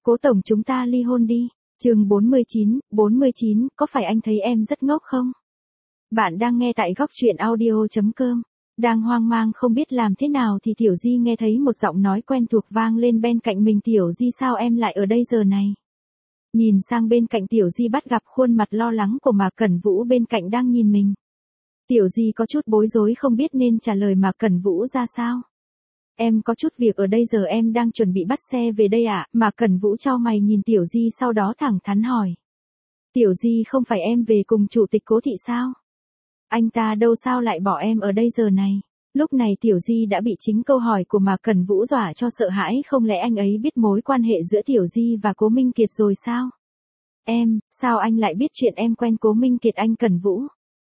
Cố tổng chúng ta ly hôn đi. Chương 49, có phải anh thấy em rất ngốc không? Bạn đang nghe tại góc truyện audio.com. Đang hoang mang không biết làm thế nào thì Tiểu Di nghe thấy một giọng nói quen thuộc vang lên bên cạnh mình. Tiểu Di, sao em lại ở đây giờ này? Nhìn sang bên cạnh Tiểu Di bắt gặp khuôn mặt lo lắng của Mạc Cẩn Vũ bên cạnh đang nhìn mình. Tiểu Di có chút bối rối không biết nên trả lời Mạc Cẩn Vũ ra sao. Em có chút việc ở đây, giờ em đang chuẩn bị bắt xe về đây ạ. Mạc Cẩn Vũ chau mày nhìn Tiểu Di sau đó thẳng thắn hỏi. Tiểu Di, không phải em về cùng chủ tịch Cố thị sao? Anh ta đâu, sao lại bỏ em ở đây giờ này? Lúc này Tiểu Di đã bị chính câu hỏi của Mạc Cẩn Vũ dọa cho sợ hãi, không lẽ anh ấy biết mối quan hệ giữa Tiểu Di và Cố Minh Kiệt rồi sao? Sao anh lại biết chuyện em quen Cố Minh Kiệt anh Cẩn Vũ?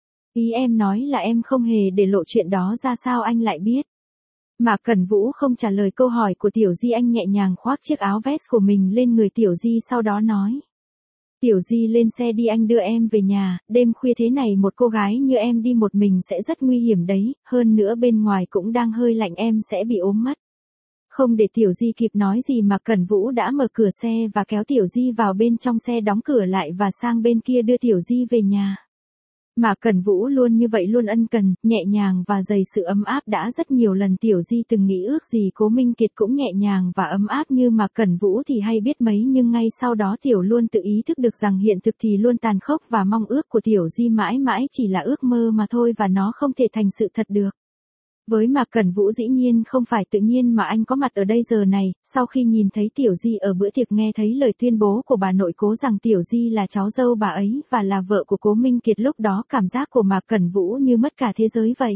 Ý em nói là em không hề để lộ chuyện đó ra, sao anh lại biết? Mạc Cẩn Vũ không trả lời câu hỏi của Tiểu Di, anh nhẹ nhàng khoác chiếc áo vest của mình lên người Tiểu Di sau đó nói. Tiểu Di, lên xe đi, anh đưa em về nhà, đêm khuya thế này một cô gái như em đi một mình sẽ rất nguy hiểm đấy, hơn nữa bên ngoài cũng đang hơi lạnh, em sẽ bị ốm mất. Không để Tiểu Di kịp nói gì Mạc Cẩn Vũ đã mở cửa xe và kéo Tiểu Di vào bên trong xe, đóng cửa lại và sang bên kia đưa Tiểu Di về nhà. Mạc Cẩn Vũ luôn như vậy, luôn ân cần, nhẹ nhàng và dày sự ấm áp. Đã rất nhiều lần Tiểu Di từng nghĩ ước gì Cố Minh Kiệt cũng nhẹ nhàng và ấm áp như Mạc Cẩn Vũ thì hay biết mấy, nhưng ngay sau đó Tiểu luôn tự ý thức được rằng hiện thực thì luôn tàn khốc và mong ước của Tiểu Di mãi mãi chỉ là ước mơ mà thôi và nó không thể thành sự thật được. Với Mạc Cẩn Vũ dĩ nhiên không phải tự nhiên mà anh có mặt ở đây giờ này, sau khi nhìn thấy Tiểu Di ở bữa tiệc, nghe thấy lời tuyên bố của bà nội Cố rằng Tiểu Di là cháu dâu bà ấy và là vợ của Cố Minh Kiệt, lúc đó cảm giác của Mạc Cẩn Vũ như mất cả thế giới vậy.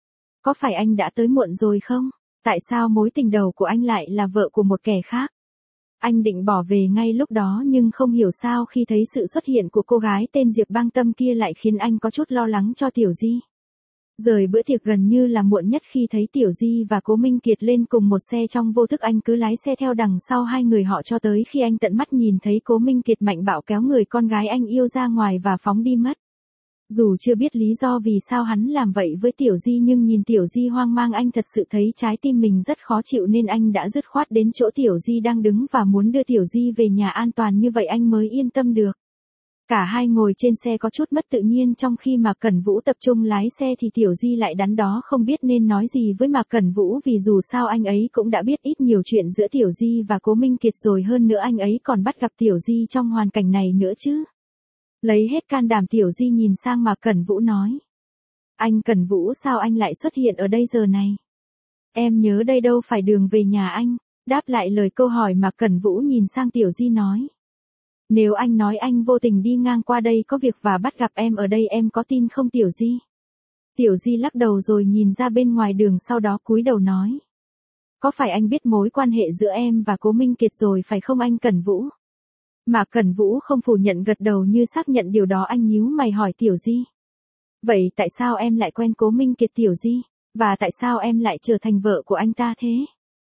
Có phải anh đã tới muộn rồi không? Tại sao mối tình đầu của anh lại là vợ của một kẻ khác? Anh định bỏ về ngay lúc đó nhưng không hiểu sao khi thấy sự xuất hiện của cô gái tên Diệp Bang Tâm kia lại khiến anh có chút lo lắng cho Tiểu Di. Rời bữa tiệc gần như là muộn nhất khi thấy Tiểu Di và Cố Minh Kiệt lên cùng một xe, trong vô thức anh cứ lái xe theo đằng sau hai người họ cho tới khi anh tận mắt nhìn thấy Cố Minh Kiệt mạnh bạo kéo người con gái anh yêu ra ngoài và phóng đi mất. Dù chưa biết lý do vì sao hắn làm vậy với Tiểu Di nhưng nhìn Tiểu Di hoang mang, anh thật sự thấy trái tim mình rất khó chịu nên anh đã dứt khoát đến chỗ Tiểu Di đang đứng và muốn đưa Tiểu Di về nhà an toàn, như vậy anh mới yên tâm được. Cả hai ngồi trên xe có chút mất tự nhiên, trong khi Mạc Cẩn Vũ tập trung lái xe thì Tiểu Di lại đắn đo không biết nên nói gì với Mạc Cẩn Vũ, vì dù sao anh ấy cũng đã biết ít nhiều chuyện giữa Tiểu Di và Cố Minh Kiệt rồi, hơn nữa anh ấy còn bắt gặp Tiểu Di trong hoàn cảnh này nữa chứ. Lấy hết can đảm Tiểu Di nhìn sang Mạc Cẩn Vũ nói. Anh Cẩn Vũ, sao anh lại xuất hiện ở đây giờ này? Em nhớ đây đâu phải đường về nhà anh. Đáp lại lời câu hỏi Mạc Cẩn Vũ nhìn sang Tiểu Di nói. Nếu anh nói anh vô tình đi ngang qua đây có việc và bắt gặp em ở đây, em có tin không Tiểu Di? Tiểu Di lắc đầu rồi nhìn ra bên ngoài đường, sau đó cúi đầu nói. Có phải anh biết mối quan hệ giữa em và Cố Minh Kiệt rồi phải không anh Cẩn Vũ? Mạc Cẩn Vũ không phủ nhận, gật đầu như xác nhận điều đó. Anh nhíu mày hỏi Tiểu Di. Vậy tại sao em lại quen Cố Minh Kiệt Tiểu Di? Và tại sao em lại trở thành vợ của anh ta thế?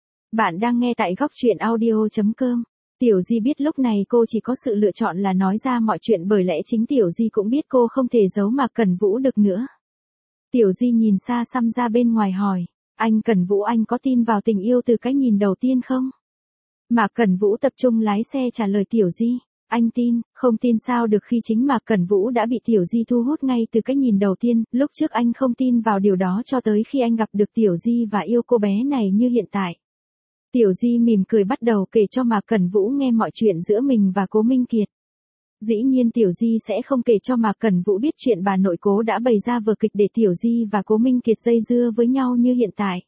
Bạn đang nghe tại góc truyện audio.com. Tiểu Di biết lúc này cô chỉ có sự lựa chọn là nói ra mọi chuyện, bởi lẽ chính Tiểu Di cũng biết cô không thể giấu Mạc Cẩn Vũ được nữa. Tiểu Di nhìn xa xăm ra bên ngoài hỏi, anh Cẩn Vũ, anh có tin vào tình yêu từ cái nhìn đầu tiên không? Mạc Cẩn Vũ tập trung lái xe trả lời Tiểu Di, anh tin, không tin sao được khi chính Mạc Cẩn Vũ đã bị Tiểu Di thu hút ngay từ cái nhìn đầu tiên. Lúc trước anh không tin vào điều đó cho tới khi anh gặp được Tiểu Di và yêu cô bé này như hiện tại. Tiểu Di mỉm cười bắt đầu kể cho Mạc Cẩn Vũ nghe mọi chuyện giữa mình và Cố Minh Kiệt. Dĩ nhiên Tiểu Di sẽ không kể cho Mạc Cẩn Vũ biết chuyện bà nội Cố đã bày ra vở kịch để Tiểu Di và Cố Minh Kiệt dây dưa với nhau như hiện tại.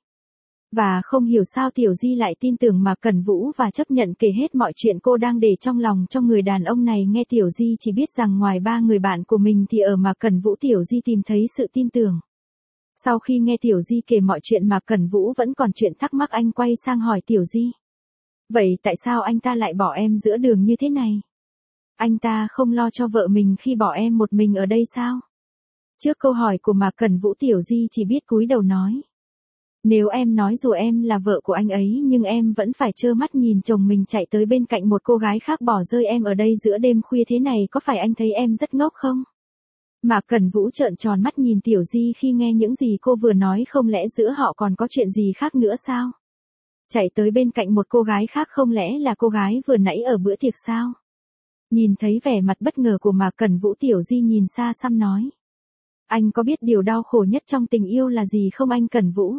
Và không hiểu sao Tiểu Di lại tin tưởng Mạc Cẩn Vũ và chấp nhận kể hết mọi chuyện cô đang để trong lòng cho người đàn ông này nghe. Tiểu Di chỉ biết rằng ngoài ba người bạn của mình thì ở Mạc Cẩn Vũ Tiểu Di tìm thấy sự tin tưởng. Sau khi nghe Tiểu Di kể mọi chuyện, Mạc Cẩn Vũ vẫn còn chuyện thắc mắc, anh quay sang hỏi Tiểu Di. Vậy tại sao anh ta lại bỏ em giữa đường như thế này? Anh ta không lo cho vợ mình khi bỏ em một mình ở đây sao? Trước câu hỏi của Mạc Cẩn Vũ, Tiểu Di chỉ biết cúi đầu nói. Nếu em nói dù em là vợ của anh ấy nhưng em vẫn phải trơ mắt nhìn chồng mình chạy tới bên cạnh một cô gái khác bỏ rơi em ở đây giữa đêm khuya thế này, có phải anh thấy em rất ngốc không? Mạc Cẩn Vũ trợn tròn mắt nhìn Tiểu Di khi nghe những gì cô vừa nói, không lẽ giữa họ còn có chuyện gì khác nữa sao? Chạy tới bên cạnh một cô gái khác, không lẽ là cô gái vừa nãy ở bữa tiệc sao? Nhìn thấy vẻ mặt bất ngờ của Mạc Cẩn Vũ, Tiểu Di nhìn xa xăm nói. Anh có biết điều đau khổ nhất trong tình yêu là gì không anh Cẩn Vũ?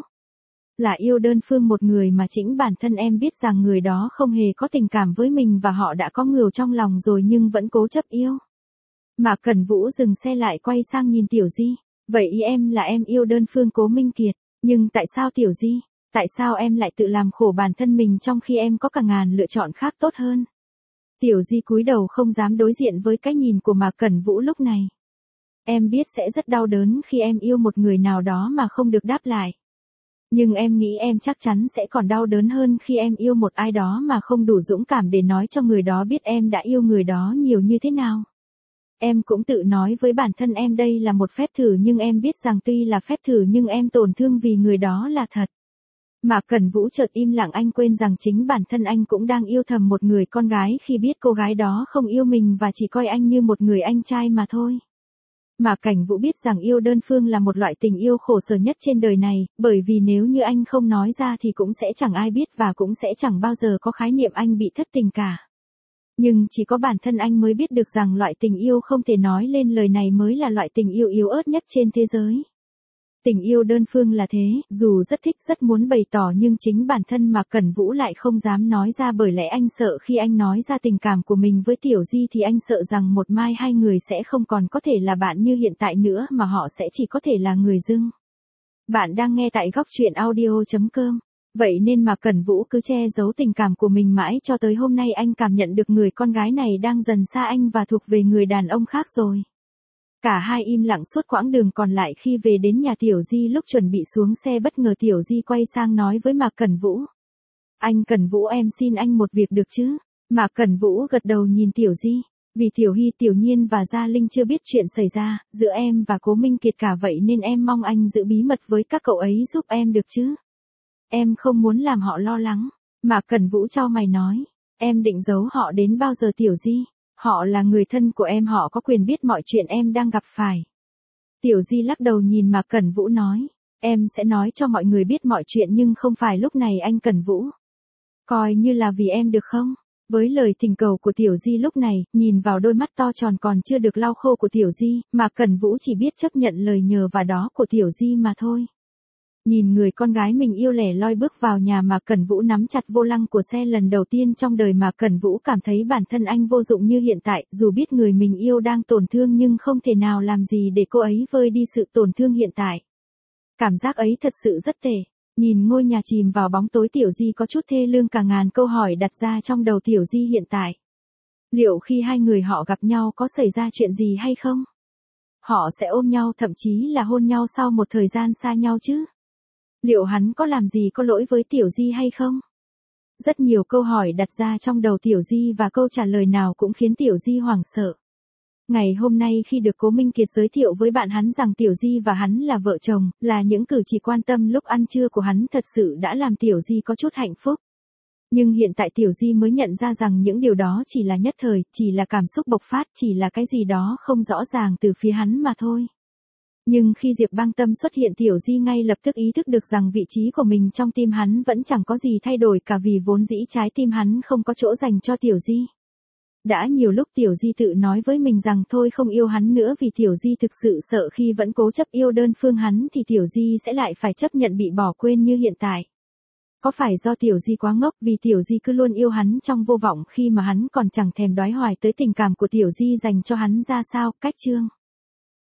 Là yêu đơn phương một người mà chính bản thân em biết rằng người đó không hề có tình cảm với mình và họ đã có ngửu trong lòng rồi nhưng vẫn cố chấp yêu. Mạc Cẩn Vũ dừng xe lại, quay sang nhìn Tiểu Di. Vậy ý em là em yêu đơn phương Cố Minh Kiệt, nhưng tại sao Tiểu Di? Tại sao em lại tự làm khổ bản thân mình trong khi em có cả ngàn lựa chọn khác tốt hơn? Tiểu Di cúi đầu không dám đối diện với cái nhìn của Mạc Cẩn Vũ lúc này. Em biết sẽ rất đau đớn khi em yêu một người nào đó mà không được đáp lại. Nhưng em nghĩ em chắc chắn sẽ còn đau đớn hơn khi em yêu một ai đó mà không đủ dũng cảm để nói cho người đó biết em đã yêu người đó nhiều như thế nào. Em cũng tự nói với bản thân em đây là một phép thử, nhưng em biết rằng tuy là phép thử nhưng em tổn thương vì người đó là thật. Mạc Cẩn Vũ chợt im lặng, anh quên rằng chính bản thân anh cũng đang yêu thầm một người con gái khi biết cô gái đó không yêu mình và chỉ coi anh như một người anh trai mà thôi. Mạc Cẩn Vũ biết rằng yêu đơn phương là một loại tình yêu khổ sở nhất trên đời này, bởi vì nếu như anh không nói ra thì cũng sẽ chẳng ai biết và cũng sẽ chẳng bao giờ có khái niệm anh bị thất tình cả. Nhưng chỉ có bản thân anh mới biết được rằng loại tình yêu không thể nói lên lời này mới là loại tình yêu yếu ớt nhất trên thế giới. Tình yêu đơn phương là thế, dù rất thích rất muốn bày tỏ nhưng chính bản thân Mạc Cẩn Vũ lại không dám nói ra, bởi lẽ anh sợ khi anh nói ra tình cảm của mình với Tiểu Di thì anh sợ rằng một mai hai người sẽ không còn có thể là bạn như hiện tại nữa mà họ sẽ chỉ có thể là người dưng. Bạn đang nghe tại góc truyện audio.com. Vậy nên Mạc Cẩn Vũ cứ che giấu tình cảm của mình mãi cho tới hôm nay anh cảm nhận được người con gái này đang dần xa anh và thuộc về người đàn ông khác rồi. Cả hai im lặng suốt quãng đường còn lại. Khi về đến nhà Tiểu Di, lúc chuẩn bị xuống xe bất ngờ Tiểu Di quay sang nói với Mạc Cẩn Vũ. Anh Cẩn Vũ, em xin anh một việc được chứ? Mạc Cẩn Vũ gật đầu nhìn Tiểu Di. Vì Tiểu Hy, Tiểu Nhiên và Gia Linh chưa biết chuyện xảy ra giữa em và Cố Minh Kiệt cả, vậy nên em mong anh giữ bí mật với các cậu ấy giúp em được chứ? Em không muốn làm họ lo lắng. Mạc Cẩn Vũ chau mày nói. Em định giấu họ đến bao giờ Tiểu Di? Họ là người thân của em, họ có quyền biết mọi chuyện em đang gặp phải. Tiểu Di lắc đầu nhìn Mạc Cẩn Vũ nói. Em sẽ nói cho mọi người biết mọi chuyện nhưng không phải lúc này anh Cẩn Vũ. Coi như là vì em được không? Với lời thỉnh cầu của Tiểu Di lúc này, nhìn vào đôi mắt to tròn còn chưa được lau khô của Tiểu Di, Mạc Cẩn Vũ chỉ biết chấp nhận lời nhờ và đó của Tiểu Di mà thôi. Nhìn người con gái mình yêu lẻ loi bước vào nhà, Mạc Cẩn Vũ nắm chặt vô lăng của xe. Lần đầu tiên trong đời Mạc Cẩn Vũ cảm thấy bản thân anh vô dụng như hiện tại, dù biết người mình yêu đang tổn thương nhưng không thể nào làm gì để cô ấy vơi đi sự tổn thương hiện tại. Cảm giác ấy thật sự rất tệ. Nhìn ngôi nhà chìm vào bóng tối, Tiểu Di có chút thê lương, cả ngàn câu hỏi đặt ra trong đầu Tiểu Di hiện tại. Liệu khi hai người họ gặp nhau có xảy ra chuyện gì hay không? Họ sẽ ôm nhau, thậm chí là hôn nhau sau một thời gian xa nhau chứ? Liệu hắn có làm gì có lỗi với Tiểu Di hay không? Rất nhiều câu hỏi đặt ra trong đầu Tiểu Di và câu trả lời nào cũng khiến Tiểu Di hoảng sợ. Ngày hôm nay khi được Cố Minh Kiệt giới thiệu với bạn hắn rằng Tiểu Di và hắn là vợ chồng, là những cử chỉ quan tâm lúc ăn trưa của hắn thật sự đã làm Tiểu Di có chút hạnh phúc. Nhưng hiện tại Tiểu Di mới nhận ra rằng những điều đó chỉ là nhất thời, chỉ là cảm xúc bộc phát, chỉ là cái gì đó không rõ ràng từ phía hắn mà thôi. Nhưng khi Diệp Băng Tâm xuất hiện, Tiểu Di ngay lập tức ý thức được rằng vị trí của mình trong tim hắn vẫn chẳng có gì thay đổi cả, vì vốn dĩ trái tim hắn không có chỗ dành cho Tiểu Di. Đã nhiều lúc Tiểu Di tự nói với mình rằng thôi không yêu hắn nữa, vì Tiểu Di thực sự sợ khi vẫn cố chấp yêu đơn phương hắn thì Tiểu Di sẽ lại phải chấp nhận bị bỏ quên như hiện tại. Có phải do Tiểu Di quá ngốc, vì Tiểu Di cứ luôn yêu hắn trong vô vọng khi mà hắn còn chẳng thèm đoái hoài tới tình cảm của Tiểu Di dành cho hắn ra sao? Cách chương